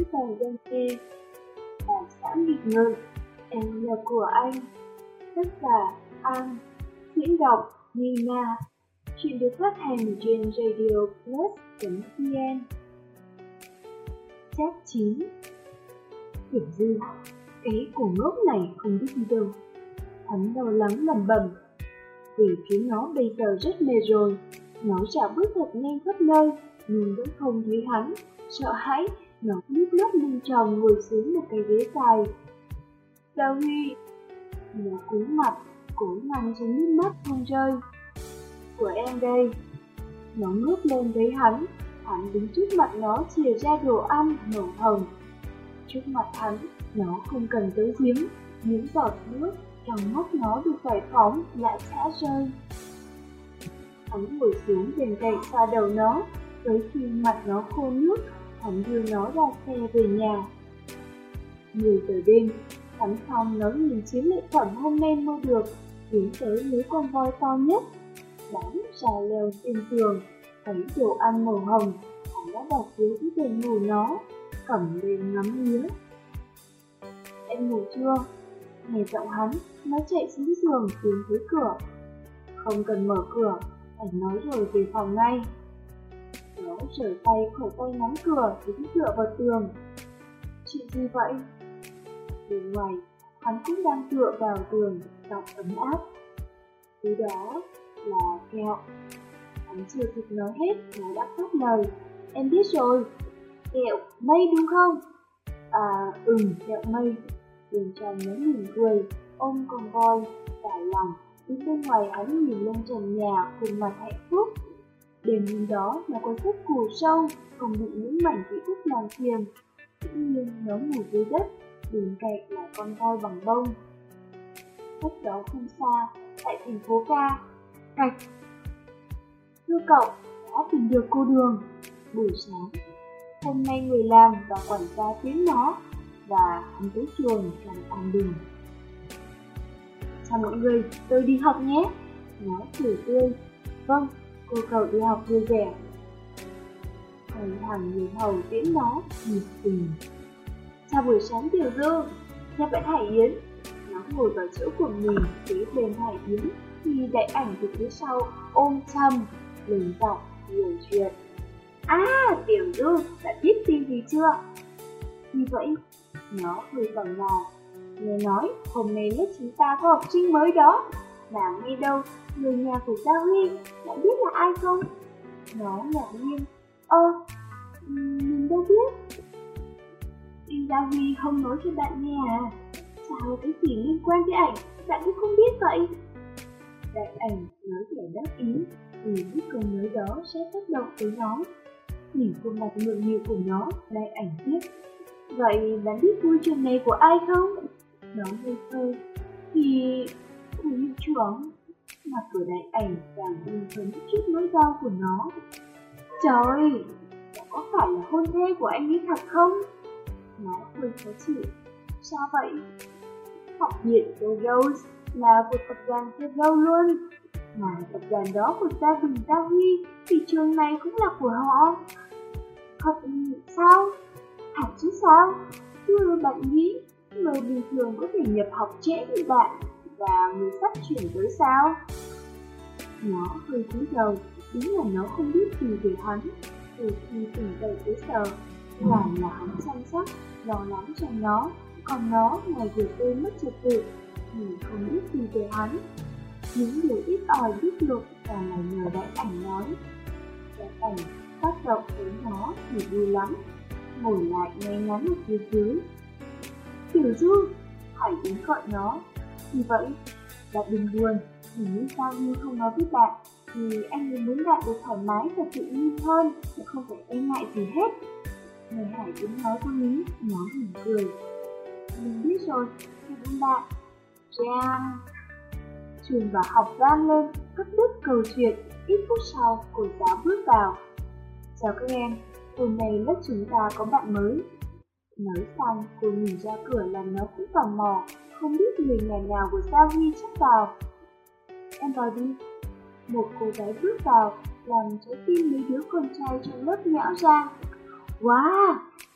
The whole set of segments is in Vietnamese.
tờ danh kê. Bản xã nghịch ngợm, em là của anh. Tác giả An. Diễn đọc Nina. Chuyện được phát hành trên radioplus.vn. Chap 9. Tiểu Dư, cái cổ ngốc này không biết đi đâu. Hắn lo lắng lẩm bẩm. Vì phía nó bây giờ rất mệt rồi. Nó dạo bước thật nhanh khắp nơi, nhưng vẫn không thấy hắn. Sợ hãi, nó lúc lót lưng tròng ngồi xuống một cái ghế dài. Giao Huy. Nó cúi mặt, cố ngăn cho nước mắt không rơi. Của em đây. Nó ngước lên thấy hắn. Hắn đứng trước mặt nó chìa ra đồ ăn màu hồng. Trước mặt hắn, nó không cần tới giếng. Những giọt nước trong mắt nó được giải phóng lại xả rơi. Hắn ngồi xuống bên cạnh xoa đầu nó. Tới khi mặt nó khô nước, hắn đưa nó ra xe về nhà. 10 giờ đêm, hắn Phong nó nhìn chiến lợi phẩm hôm nay mua được, tiến tới lấy con voi to nhất. Bám ra leo trên tường, thấy đồ ăn màu hồng, hắn đã đặt dưới cái đèn ngủ nó, cầm lên ngắm nghía. Em ngủ chưa? Nghe giọng hắn, nó chạy xuống giường tiến tới cửa. Không cần mở cửa, anh nói rồi về phòng ngay. Nó rời tay khỏi tay nắm cửa, đứng dựa vào tường. Chuyện gì vậy? Bên ngoài, hắn cũng đang tựa vào tường, giọng ấm áp. Thứ đó là kẹo. Hắn chưa kịp nói hết, nó đã cắt lời. Em biết rồi, kẹo mây đúng không? À, kẹo mây. Bên trong nó mỉm cười, ôm con voi, tải lòng. Đứng bên ngoài hắn nhìn lên trần nhà, khuôn mặt hạnh phúc. Đêm hôm đó nó có giấc ngủ sâu, không bị những mảnh ký ức làm phiền. Tự nhiên nó ngủ dưới đất, bên cạnh là con voi bằng bông. Cách đó không xa, tại thành phố Ca, Cạch. Thưa cậu, đã tìm được cô Đường. Buổi sáng, hôm nay người làm và quản gia tiễn nó, và hắn tới trường trong an bình. Chào mọi người, tôi đi học nhé. Nó cười tươi. Vâng, cô cậu đi học vui vẻ. Thầy hàng người hầu tiễn nó, nhiệt tình. Chào buổi sáng Tiểu Dư, nhà bạn Hải Yến. Nó ngồi vào chỗ của mình kế bên Hải Yến, thì Đại Ảnh từ phía sau ôm chầm, lớn giọng nhiều chuyện. Tiểu Dư, đã biết tin gì chưa? Như vậy, nó hơi vòng nào. Nghe nói hôm nay lớp chúng ta có học sinh mới đó. Mà ngay đâu, người nhà của Gia Huy, đã biết là ai không? Nó ngạc nhiên. Mình đâu biết. Anh Gia Huy không nói cho bạn nghe à? Sao cái gì liên quan tới ảnh, bạn cũng không biết vậy? Đại Ảnh nói vẻ đắc ý, vì biết câu nói đó sẽ tác động tới nó. Nhìn khuôn mặt ngượng nghịu của nó, Đại Ảnh tiếp. Vậy bạn biết vui chuyện này của ai không? Nó ngây thơ. Thì của hiệu trưởng. Mặt của Đại Ảnh càng hưng phấn trước nỗi đau của nó. Trời, đó có phải là hôn thê của anh ấy thật không? Nó hơi khó chịu. Sao vậy? Học viện The Rose là của tập đoàn The Rose luôn. Mà tập đoàn đó của gia đình Gia Huy, thì trường này cũng là của họ. Thật sao? Thật chứ sao? Chứ bạn nghĩ người bình thường có thể nhập học trễ như bạn và người sắp chuyển tới sao? Nó hơi cúi đầu, đúng là nó không biết gì về hắn. Từ khi tỉnh dậy tới giờ, toàn là hắn chăm sóc, lo lắng cho nó. Còn nó ngoài việc tôi mất trật tự, thì không biết gì về hắn. Những điều ít ỏi biết được toàn là nhờ Đại Ảnh nói. Đại Ảnh tác động với nó thì vui lắm. Ngồi lại ngay ngắn ở phía dưới. Tiểu Dư, Hải Yến gọi nó. Như vậy, bạn đừng buồn. Nếu Gia Huy không nói với bạn, thì anh ấy muốn bạn được thoải mái và tự nhiên hơn, không phải e ngại gì hết. Nghe Hải Yến nói có lý, nó mỉm cười. Mình biết rồi, cảm ơn bạn. Giang. Trường vào học vang lên, cắt đứt câu chuyện. Ít phút sau, cô giáo bước vào. Chào các em, hôm nay lớp chúng ta có bạn mới. Nói xong, cô nhìn ra cửa làm nó cũng tò mò, không biết người nhà nào của Gia Huy sắp vào. Em vào đi. Một cô gái bước vào, làm trái tim mấy đứa con trai trong lớp nhão ra. Wow, dễ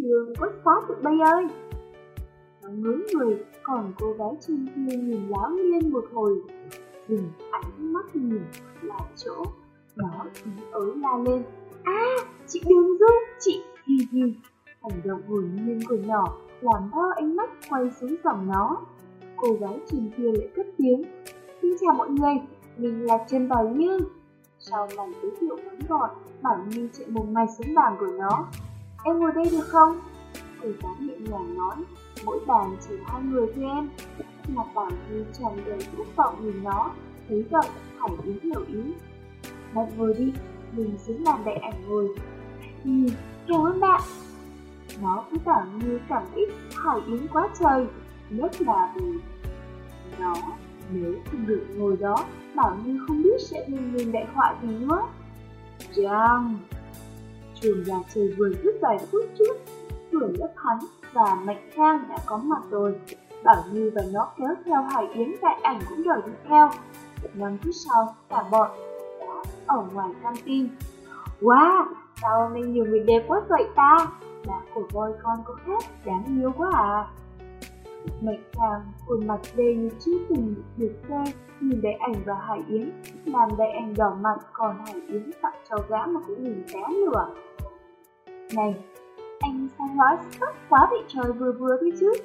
Đường có xá tụi bay ơi. Nó ngớ người, còn cô gái trên kia nhìn láo liên một hồi, dừng ánh mắt nhìn lại chỗ. Nó ý ới la lên: chị Đường Du, chị hi hi. Hành động hồn nhiên của nhỏ làm bao ánh mắt quay xuống dòng nó. Cô gái trên kia lại cất tiếng: xin chào mọi người, mình là Trần Bảo Như. Sau lần giới thiệu ngắn gọn, Bảo Như chạy mồm ngay xuống bàn của nó. Em ngồi đây được không? Cô gái nhẹ nhàng nói: mỗi bàn chỉ 2 người thôi em. Mặt Bảo Như tràn đầy thất vọng nhìn nó. Thấy vậy, Hải Yến hiểu ý: bạn ngồi đi, mình xuống bàn đại ảnh ngồi. Cảm ơn bạn. Nó với Bảo Như cảm kích Hải Yến quá trời, nhất là vì nó nếu không được ngồi đó, Bảo Như không biết sẽ lên đại họa gì nữa. Giang, chuồng gà trời vừa dứt vài phút trước, cửa lớp hắn và Mạnh Khang đã có mặt rồi. Bảo Như và nó kéo theo Hải Yến đại ảnh cũng đòi đi theo. 5 phút sau, cả bọn đã ở ngoài canteen. Wow, sao hôm nay nhiều người đẹp quá vậy ta? Đã của voi con có khác, đáng yêu quá à. Mạnh Khang khuôn mặt đầy như chưa từng được phê, nhìn đại ảnh và Hải Yến, làm đại ảnh đỏ mặt, còn Hải Yến tặng cho gã một cái nhìn té lửa. Này, anh sao nói sắc quá vậy trời, vừa vừa thôi chứ.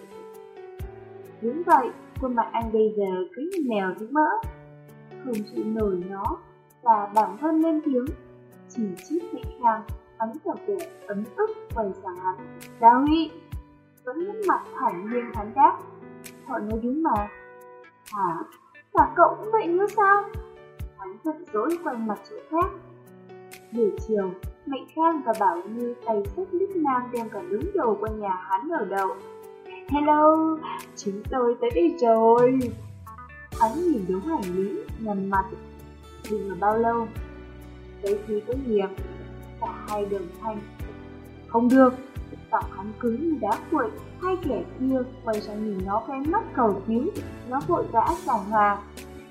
Đúng vậy, khuôn mặt anh bây giờ cứ như mèo trứng mỡ. Không chịu nổi nó, và bản thân lên tiếng chỉ trích Mạnh Khang. Hắn tỏ vẻ ấm ức quay sang hắn: Đào Huy. Vẫn nhếch mặt thản nhiên hắn đáp: họ nói đúng mà. Hả? Cả cậu cũng vậy nữa sao? Hắn giận dỗi quay mặt chỗ khác. Buổi chiều, Mạnh Khang và Bảo Như tay xách lít nam đem cả đống đồ qua nhà hắn ở đậu. Hello, chúng tôi tới đây rồi. Hắn nhìn đống hành lý, nhằn mặt: đừng là bao lâu. Tới khi có nghiệp, cả hai đồng thanh: không được. Giọng hắn cứng như đá cuội. Hai kẻ kia quay sang nhìn nó với ánh mắt cầu cứu. Nó vội vã giảng hòa: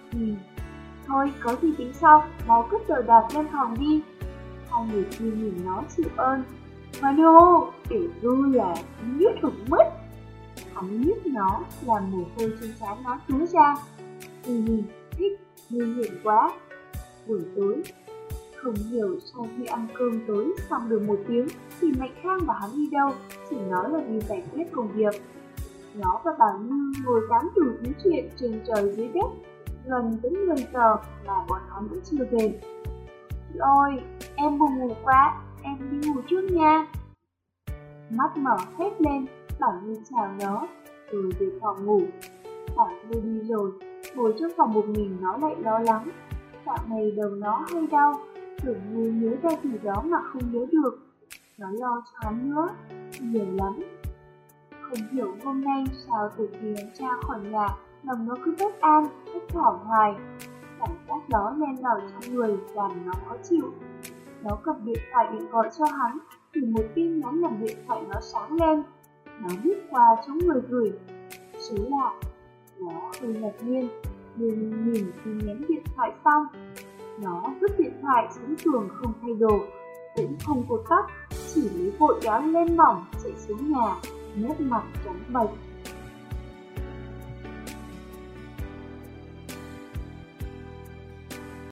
thôi có gì tính sau, mau cất đồ đạc lên phòng đi. Hai người kia nhìn nó chịu ơn: Mano, để Du là nhứt hụt mất. Hắn nhức nó, làm mồ hôi trên trán nó túa ra. Thích, nguy hiểm quá. Buổi tối, không hiểu sau khi ăn cơm tối xong được 1 tiếng thì Mạnh Khang và hắn đi đâu, chỉ nói là đi giải quyết công việc. Nó và Bảo Như ngồi tám đủ thứ chuyện trên trời dưới đất, gần tới 10 giờ mà bọn hắn vẫn chưa về. Chị ơi, em buồn ngủ quá, em đi ngủ trước nha. Mắt mở hết lên, Bảo Như chào nó, rồi về phòng ngủ. Bảo Như đi rồi, ngồi trong phòng một mình nó lại lo lắng. Dạo này đầu nó hay đau, tưởng như nhớ ra gì đó mà không nhớ được. Nó lo cho hắn nữa, nhiều lắm. Không hiểu hôm nay sao từ khi hắn ra khỏi nhà, lòng nó cứ bất an, bất thảo hoài. Cảm giác đó len lỏi trong người làm nó khó chịu. Nó cầm điện thoại định gọi cho hắn, thì một tin nhắn làm điện thoại nó sáng lên. Nó viết qua chỗ người gửi. Số lạ. Nó hơi ngạc nhiên, nhưng nhìn tin nhắn điện thoại xong, nó vứt điện thoại xuống giường không thay đồ, cũng không cột tóc, chỉ lấy vội áo lên mỏng chạy xuống nhà, nét mặt trắng bệch.